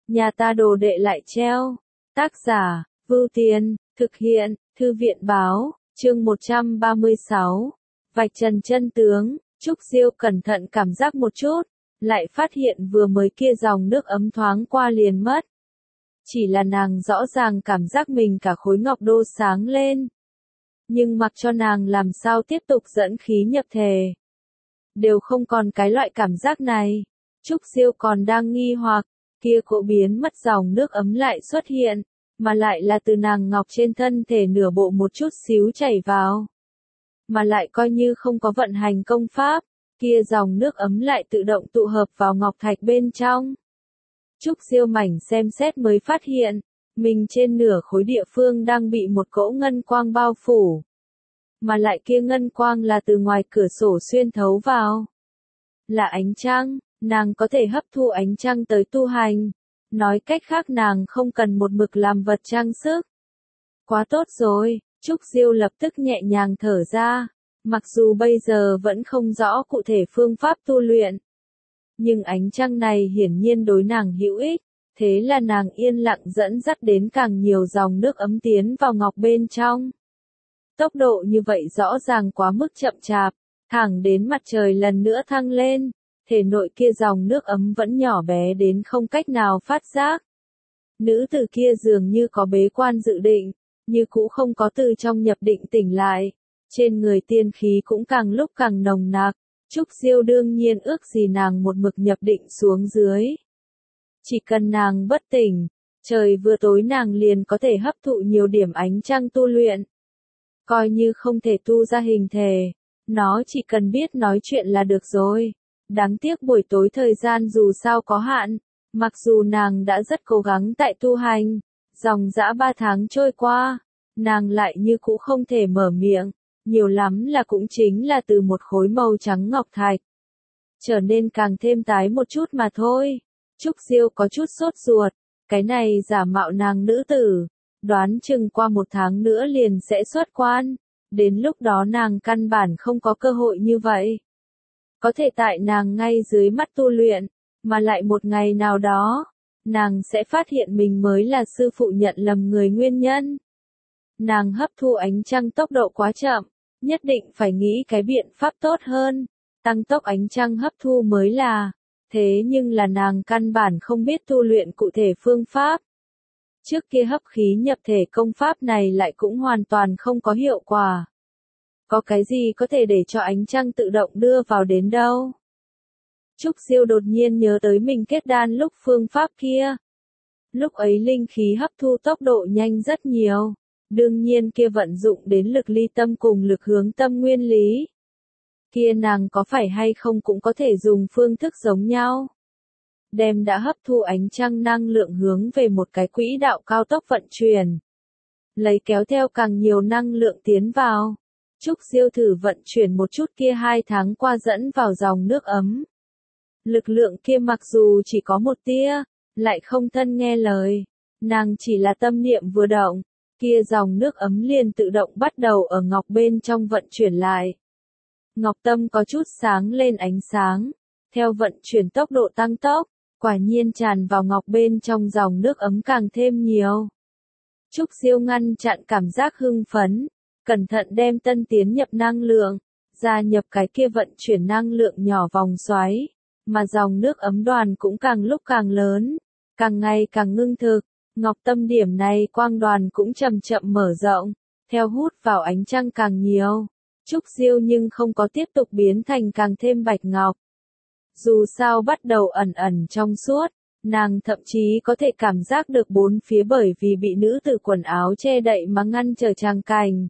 nhà ta đồ đệ lại treo. Tác giả, Vưu Tiên, thực hiện, Thư viện báo, chương 136. Vạch trần chân tướng, Trúc Diêu cẩn thận cảm giác một chút, lại phát hiện vừa mới kia dòng nước ấm thoáng qua liền mất. Chỉ là nàng rõ ràng cảm giác mình cả khối ngọc đô sáng lên. Nhưng mặc cho nàng làm sao tiếp tục dẫn khí nhập thể, đều không còn cái loại cảm giác này. Trúc Diêu còn đang nghi hoặc, kia cỗ biến mất dòng nước ấm lại xuất hiện, mà lại là từ nàng ngọc trên thân thể nửa bộ một chút xíu chảy vào. Mà lại coi như không có vận hành công pháp, kia dòng nước ấm lại tự động tụ hợp vào ngọc thạch bên trong. Trúc Diêu mảnh xem xét mới phát hiện, mình trên nửa khối địa phương đang bị một cỗ ngân quang bao phủ. Mà lại kia ngân quang là từ ngoài cửa sổ xuyên thấu vào. Là ánh trăng, nàng có thể hấp thu ánh trăng tới tu hành. Nói cách khác nàng không cần một mực làm vật trang sức. Quá tốt rồi, Trúc Diêu lập tức nhẹ nhàng thở ra. Mặc dù bây giờ vẫn không rõ cụ thể phương pháp tu luyện, nhưng ánh trăng này hiển nhiên đối nàng hữu ích, thế là nàng yên lặng dẫn dắt đến càng nhiều dòng nước ấm tiến vào ngọc bên trong. Tốc độ như vậy rõ ràng quá mức chậm chạp, thẳng đến mặt trời lần nữa thăng lên, thể nội kia dòng nước ấm vẫn nhỏ bé đến không cách nào phát giác. Nữ tử kia dường như có bế quan dự định, như cũ không có từ trong nhập định tỉnh lại. Trên người tiên khí cũng càng lúc càng nồng nặc, Trúc Diêu đương nhiên ước gì nàng một mực nhập định xuống dưới. Chỉ cần nàng bất tỉnh, trời vừa tối nàng liền có thể hấp thụ nhiều điểm ánh trăng tu luyện. Coi như không thể tu ra hình thể, nó chỉ cần biết nói chuyện là được rồi. Đáng tiếc buổi tối thời gian dù sao có hạn, mặc dù nàng đã rất cố gắng tại tu hành, dòng dã 3 tháng trôi qua, nàng lại như cũ không thể mở miệng. Nhiều lắm là cũng chính là từ một khối màu trắng ngọc thạch trở nên càng thêm tái một chút mà thôi. Trúc Diêu có chút sốt ruột, cái này giả mạo nàng nữ tử, đoán chừng qua 1 tháng nữa liền sẽ xuất quan, đến lúc đó nàng căn bản không có cơ hội như vậy. Có thể tại nàng ngay dưới mắt tu luyện, mà lại một ngày nào đó, nàng sẽ phát hiện mình mới là sư phụ nhận lầm người nguyên nhân. Nàng hấp thu ánh trăng tốc độ quá chậm, nhất định phải nghĩ cái biện pháp tốt hơn, tăng tốc ánh trăng hấp thu mới là, thế nhưng là nàng căn bản không biết tu luyện cụ thể phương pháp. Trước kia hấp khí nhập thể công pháp này lại cũng hoàn toàn không có hiệu quả. Có cái gì có thể để cho ánh trăng tự động đưa vào đến đâu? Trúc Diêu đột nhiên nhớ tới mình kết đan lúc phương pháp kia. Lúc ấy linh khí hấp thu tốc độ nhanh rất nhiều. Đương nhiên kia vận dụng đến lực ly tâm cùng lực hướng tâm nguyên lý. Kia nàng có phải hay không cũng có thể dùng phương thức giống nhau. Đem đã hấp thu ánh trăng năng lượng hướng về một cái quỹ đạo cao tốc vận chuyển. Lấy kéo theo càng nhiều năng lượng tiến vào. Trúc Diêu thử vận chuyển một chút kia 2 tháng qua dẫn vào dòng nước ấm. Lực lượng kia mặc dù chỉ có một tia, lại không thân nghe lời. Nàng chỉ là tâm niệm vừa động. Kia dòng nước ấm liền tự động bắt đầu ở ngọc bên trong vận chuyển lại. Ngọc tâm có chút sáng lên ánh sáng, theo vận chuyển tốc độ tăng tốc, quả nhiên tràn vào ngọc bên trong dòng nước ấm càng thêm nhiều. Trúc Diêu ngăn chặn cảm giác hưng phấn, cẩn thận đem tân tiến nhập năng lượng, gia nhập cái kia vận chuyển năng lượng nhỏ vòng xoáy, mà dòng nước ấm đoàn cũng càng lúc càng lớn, càng ngày càng ngưng thực. Ngọc tâm điểm này quang đoàn cũng chậm chậm mở rộng, theo hút vào ánh trăng càng nhiều. Trúc Diêu nhưng không có tiếp tục biến thành càng thêm bạch ngọc. Dù sao bắt đầu ẩn ẩn trong suốt, nàng thậm chí có thể cảm giác được bốn phía bởi vì bị nữ tử quần áo che đậy mà ngăn trở tràng cảnh.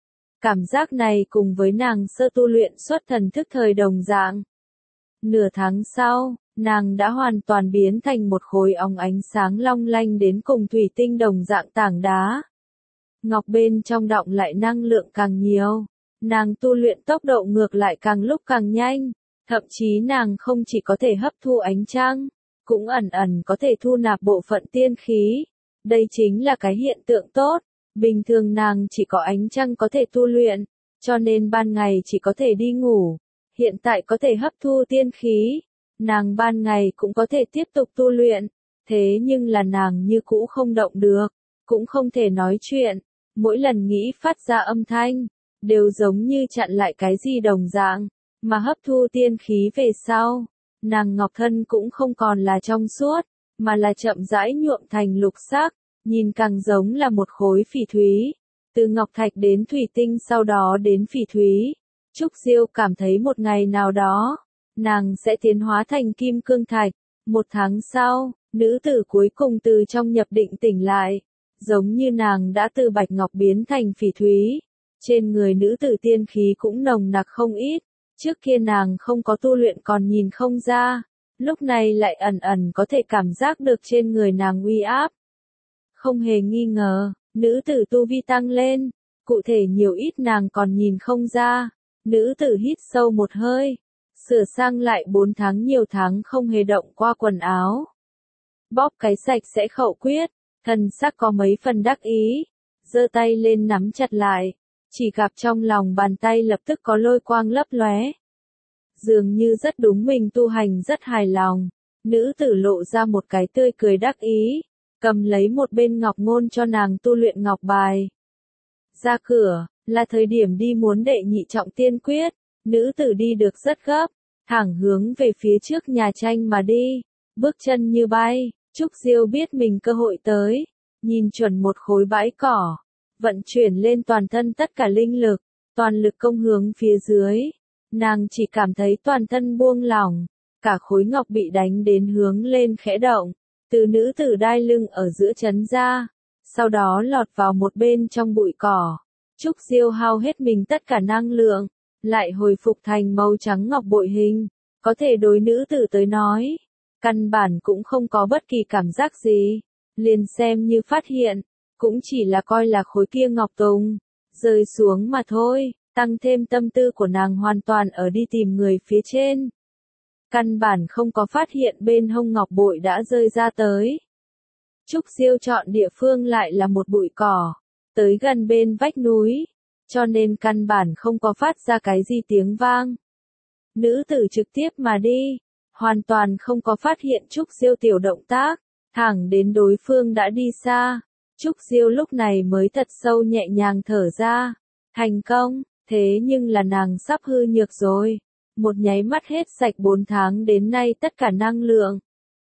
Cảm giác này cùng với nàng sơ tu luyện xuất thần thức thời đồng dạng. Nửa tháng sau, nàng đã hoàn toàn biến thành một khối óng ánh sáng long lanh đến cùng thủy tinh đồng dạng tảng đá. Ngọc bên trong đọng lại năng lượng càng nhiều, nàng tu luyện tốc độ ngược lại càng lúc càng nhanh, thậm chí nàng không chỉ có thể hấp thu ánh trăng, cũng ẩn ẩn có thể thu nạp bộ phận tiên khí. Đây chính là cái hiện tượng tốt, bình thường nàng chỉ có ánh trăng có thể tu luyện, cho nên ban ngày chỉ có thể đi ngủ, hiện tại có thể hấp thu tiên khí. Nàng ban ngày cũng có thể tiếp tục tu luyện, Thế nhưng là nàng như cũ không động được, cũng không thể nói chuyện, mỗi lần nghĩ phát ra âm thanh, đều giống như chặn lại cái gì đồng dạng, mà hấp thu tiên khí về sau, nàng ngọc thân cũng không còn là trong suốt, mà là chậm rãi nhuộm thành lục sắc, nhìn càng giống là một khối phỉ thúy, từ ngọc thạch đến thủy tinh sau đó đến phỉ thúy. Trúc Diêu cảm thấy một ngày nào đó, nàng sẽ tiến hóa thành kim cương thạch. Một tháng sau, nữ tử cuối cùng từ trong nhập định tỉnh lại, giống như nàng đã từ bạch ngọc biến thành phỉ thúy. Trên người nữ tử tiên khí cũng nồng nặc không ít, trước kia nàng không có tu luyện còn nhìn không ra, lúc này lại ẩn ẩn có thể cảm giác được trên người nàng uy áp. Không hề nghi ngờ, nữ tử tu vi tăng lên, cụ thể nhiều ít nàng còn nhìn không ra. Nữ tử hít sâu một hơi, sửa sang lại 4 tháng nhiều tháng không hề động qua quần áo. Bóp cái sạch sẽ khẩu quyết, thần sắc có mấy phần đắc ý, giơ tay lên nắm chặt lại, chỉ gặp trong lòng bàn tay lập tức có lôi quang lấp lóe. Dường như rất đúng mình tu hành rất hài lòng, nữ tử lộ ra một cái tươi cười đắc ý, cầm lấy một bên ngọc ngôn cho nàng tu luyện ngọc bài. Ra cửa, là thời điểm đi muốn đệ nhị trọng tiên quyết, nữ tử đi được rất gấp, thẳng hướng về phía trước nhà tranh mà đi, bước chân như bay. Trúc Diêu biết mình cơ hội tới, nhìn chuẩn một khối bãi cỏ, vận chuyển lên toàn thân tất cả linh lực, toàn lực công hướng phía dưới, nàng chỉ cảm thấy toàn thân buông lỏng, cả khối ngọc bị đánh đến hướng lên khẽ động, từ nữ tử đai lưng ở giữa chấn ra, sau đó lọt vào một bên trong bụi cỏ. Trúc Diêu hao hết mình tất cả năng lượng, lại hồi phục thành màu trắng ngọc bội hình, có thể đối nữ tử tới nói, căn bản cũng không có bất kỳ cảm giác gì, liền xem như phát hiện, cũng chỉ là coi là khối kia ngọc tùng, rơi xuống mà thôi, tăng thêm tâm tư của nàng hoàn toàn ở đi tìm người phía trên. Căn bản không có phát hiện bên hông ngọc bội đã rơi ra tới. Trúc Diêu chọn địa phương lại là một bụi cỏ, tới gần bên vách núi, cho nên căn bản không có phát ra cái gì tiếng vang. Nữ tử trực tiếp mà đi, hoàn toàn không có phát hiện Trúc Diêu tiểu động tác, thẳng đến đối phương đã đi xa. Trúc Diêu lúc này mới thật sâu nhẹ nhàng thở ra, thành công, thế nhưng là nàng sắp hư nhược rồi, một nháy mắt hết sạch 4 tháng đến nay tất cả năng lượng.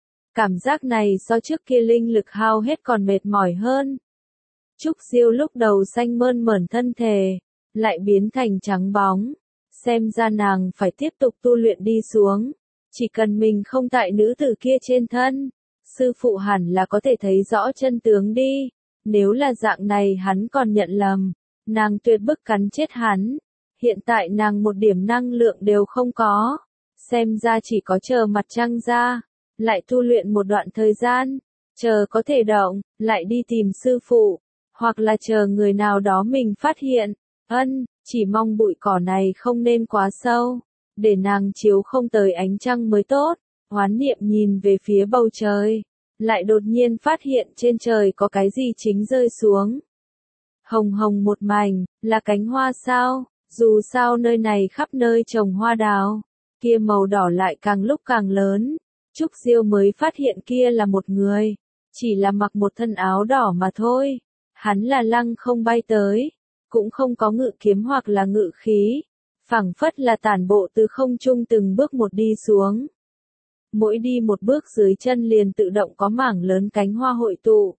Cảm giác này so trước kia linh lực hao hết còn mệt mỏi hơn. Trúc Diêu lúc đầu xanh mơn mởn thân thể, lại biến thành trắng bóng, xem ra nàng phải tiếp tục tu luyện đi xuống, chỉ cần mình không tại nữ tử kia trên thân, sư phụ hẳn là có thể thấy rõ chân tướng đi, nếu là dạng này hắn còn nhận lầm, nàng tuyệt bức cắn chết hắn, hiện tại nàng một điểm năng lượng đều không có, xem ra chỉ có chờ mặt trăng ra, lại tu luyện một đoạn thời gian, chờ có thể động, lại đi tìm sư phụ, hoặc là chờ người nào đó mình phát hiện, chỉ mong bụi cỏ này không nên quá sâu, để nàng chiếu không tới ánh trăng mới tốt. Hoán niệm nhìn về phía bầu trời, lại đột nhiên phát hiện trên trời có cái gì chính rơi xuống. Hồng hồng một mảnh, là cánh hoa sao, dù sao nơi này khắp nơi trồng hoa đào, kia màu đỏ lại càng lúc càng lớn. Trúc Diêu mới phát hiện kia là một người, chỉ là mặc một thân áo đỏ mà thôi. Hắn là lăng không bay tới, cũng không có ngự kiếm hoặc là ngự khí, phảng phất là tản bộ từ không trung từng bước một đi xuống. Mỗi đi một bước dưới chân liền tự động có mảng lớn cánh hoa hội tụ.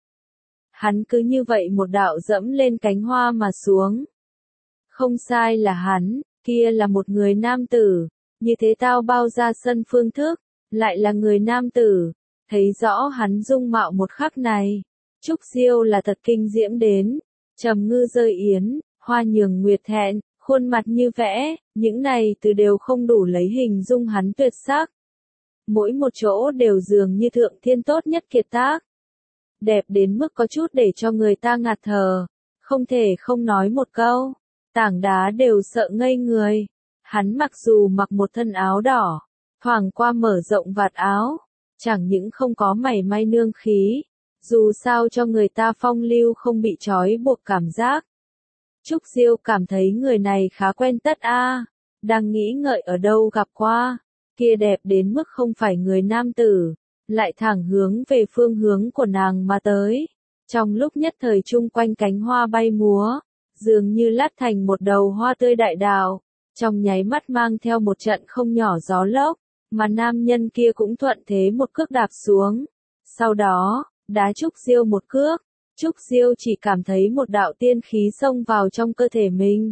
Hắn cứ như vậy một đạo dẫm lên cánh hoa mà xuống. Không sai là hắn, kia là một người nam tử, như thế tao bao ra sân phương thức, lại là người nam tử, thấy rõ hắn dung mạo một khắc này. Trúc Diêu là thật kinh diễm đến, trầm ngư rơi yến, hoa nhường nguyệt thẹn, khuôn mặt như vẽ, những này từ đều không đủ lấy hình dung hắn tuyệt sắc. Mỗi một chỗ đều dường như thượng thiên tốt nhất kiệt tác. Đẹp đến mức có chút để cho người ta ngạt thở, không thể không nói một câu, tảng đá đều sợ ngây người. Hắn mặc dù mặc một thân áo đỏ, thoảng qua mở rộng vạt áo, chẳng những không có mảy may nương khí, dù sao cho người ta phong lưu không bị trói buộc cảm giác. Trúc Diêu cảm thấy người này khá quen tất đang nghĩ ngợi ở đâu gặp qua, kia đẹp đến mức không phải người nam tử, lại thẳng hướng về phương hướng của nàng mà tới. Trong lúc nhất thời chung quanh cánh hoa bay múa, dường như lát thành một đầu hoa tươi đại đạo, trong nháy mắt mang theo một trận không nhỏ gió lốc, mà nam nhân kia cũng thuận thế một cước đạp xuống. Sau đó, đá Trúc Diêu một cước, Trúc Diêu chỉ cảm thấy một đạo tiên khí xông vào trong cơ thể mình.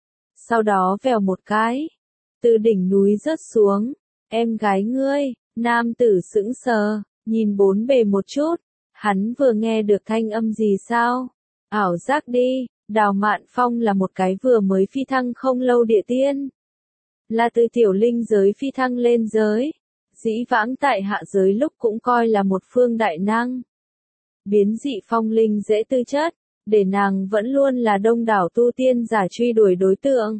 Sau đó vèo một cái, từ đỉnh núi rớt xuống, em gái ngươi, nam tử sững sờ, nhìn bốn bề một chút, hắn vừa nghe được thanh âm gì sao? Ảo giác đi, Đào Mạn Phong là một cái vừa mới phi thăng không lâu địa tiên. Là từ tiểu linh giới phi thăng lên giới, dĩ vãng tại hạ giới lúc cũng coi là một phương đại năng. Biến dị phong linh dễ tư chất, để nàng vẫn luôn là đông đảo tu tiên giả truy đuổi đối tượng.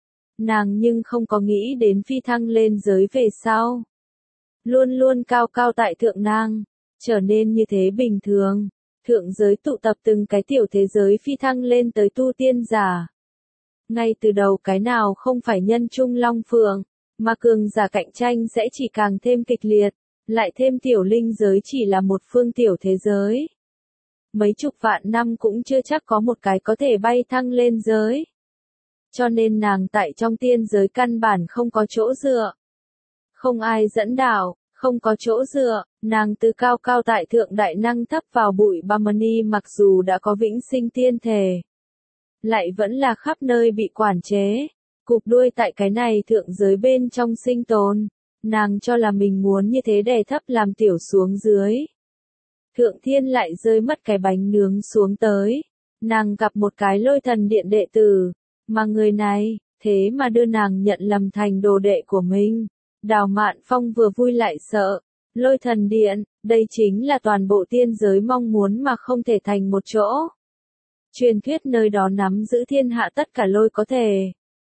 Nàng nhưng không có nghĩ đến phi thăng lên giới về sau. Luôn luôn cao cao tại thượng nàng, trở nên như thế bình thường. Thượng giới tụ tập từng cái tiểu thế giới phi thăng lên tới tu tiên giả. Ngay từ đầu cái nào không phải nhân trung long phượng, mà cường giả cạnh tranh sẽ chỉ càng thêm kịch liệt, lại thêm tiểu linh giới chỉ là một phương tiểu thế giới. Mấy chục vạn năm cũng chưa chắc có một cái có thể bay thăng lên giới. Cho nên nàng tại trong tiên giới căn bản không có chỗ dựa. Không ai dẫn đạo, không có chỗ dựa, nàng từ cao cao tại thượng đại năng thấp vào bụi Bamani mặc dù đã có vĩnh sinh tiên thể. Lại vẫn là khắp nơi bị quản chế, cụp đuôi tại cái này thượng giới bên trong sinh tồn. Nàng cho là mình muốn như thế đè thấp làm tiểu xuống dưới. Thượng thiên lại rơi mất cái bánh nướng xuống tới. Nàng gặp một cái Lôi Thần Điện đệ tử, mà người này, thế mà đưa nàng nhận lầm thành đồ đệ của mình. Đào Mạn Phong vừa vui lại sợ. Lôi Thần Điện, đây chính là toàn bộ tiên giới mong muốn mà không thể thành một chỗ. Truyền thuyết nơi đó nắm giữ thiên hạ tất cả lôi có thể.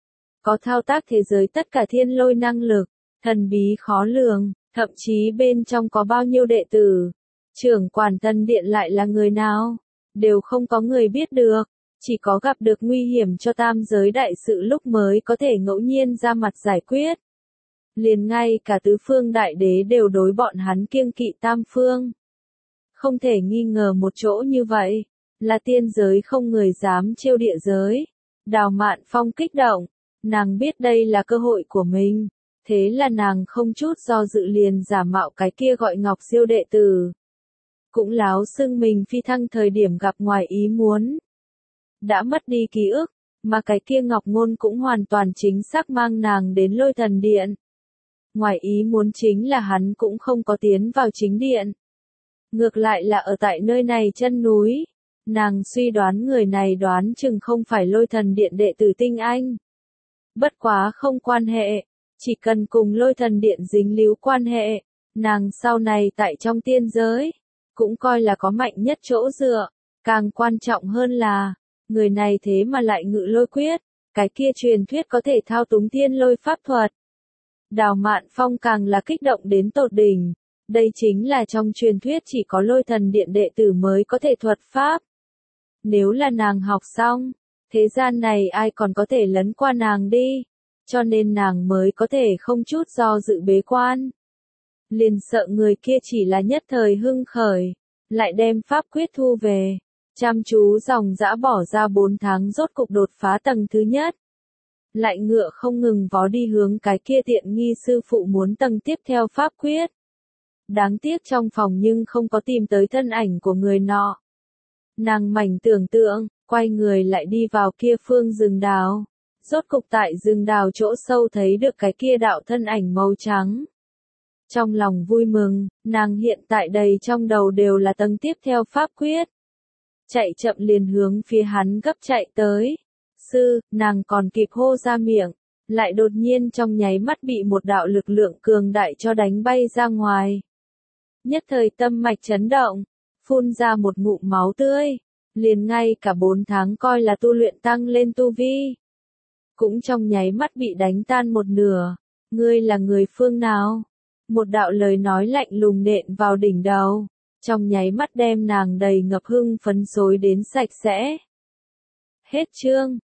Có thao tác thế giới tất cả thiên lôi năng lực, thần bí khó lường, thậm chí bên trong có bao nhiêu đệ tử. Trưởng quản thần điện lại là người nào, đều không có người biết được, chỉ có gặp được nguy hiểm cho tam giới đại sự lúc mới có thể ngẫu nhiên ra mặt giải quyết. Liền ngay cả tứ phương đại đế đều đối bọn hắn kiêng kỵ tam phương. Không thể nghi ngờ một chỗ như vậy, là tiên giới không người dám trêu địa giới. Đào Mạn Phong kích động, nàng biết đây là cơ hội của mình, thế là nàng không chút do dự liền giả mạo cái kia gọi Ngọc Diêu đệ tử. Cũng láo xưng mình phi thăng thời điểm gặp ngoài ý muốn. Đã mất đi ký ức, mà cái kia Ngọc Ngôn cũng hoàn toàn chính xác mang nàng đến Lôi Thần Điện. Ngoài ý muốn chính là hắn cũng không có tiến vào chính điện. Ngược lại là ở tại nơi này chân núi. Nàng suy đoán người này đoán chừng không phải Lôi Thần Điện đệ tử tinh anh. Bất quá không quan hệ, chỉ cần cùng Lôi Thần Điện dính líu quan hệ, nàng sau này tại trong tiên giới, cũng coi là có mạnh nhất chỗ dựa. Càng quan trọng hơn là, người này thế mà lại ngự lôi quyết, cái kia truyền thuyết có thể thao túng thiên lôi pháp thuật. Đào Mạn Phong càng là kích động đến tột đỉnh. Đây chính là trong truyền thuyết chỉ có Lôi Thần Điện đệ tử mới có thể thuật pháp. Nếu là nàng học xong, thế gian này ai còn có thể lấn qua nàng đi. Cho nên nàng mới có thể không chút do dự bế quan. Liền sợ người kia chỉ là nhất thời hưng khởi, lại đem pháp quyết thu về. Chăm chú dòng dã bỏ ra 4 tháng rốt cục đột phá tầng thứ nhất. Lại ngựa không ngừng vó đi hướng cái kia tiện nghi sư phụ muốn tầng tiếp theo pháp quyết. Đáng tiếc trong phòng nhưng không có tìm tới thân ảnh của người nọ. Nàng mảnh tưởng tượng, quay người lại đi vào kia phương rừng đào. Rốt cục tại rừng đào chỗ sâu thấy được cái kia đạo thân ảnh màu trắng. Trong lòng vui mừng, nàng hiện tại đầy trong đầu đều là tầng tiếp theo pháp quyết. Chạy chậm liền hướng phía hắn gấp chạy tới. Sư, nàng còn kịp hô ra miệng, lại đột nhiên trong nháy mắt bị một đạo lực lượng cường đại cho đánh bay ra ngoài. Nhất thời tâm mạch chấn động, phun ra một ngụm máu tươi, liền ngay cả 4 tháng coi là tu luyện tăng lên tu vi. Cũng trong nháy mắt bị đánh tan một nửa. Ngươi là người phương nào? Một đạo lời nói lạnh lùng nện vào đỉnh đầu, trong nháy mắt đem nàng đầy ngập hưng phấn rối đến sạch sẽ. Hết chương.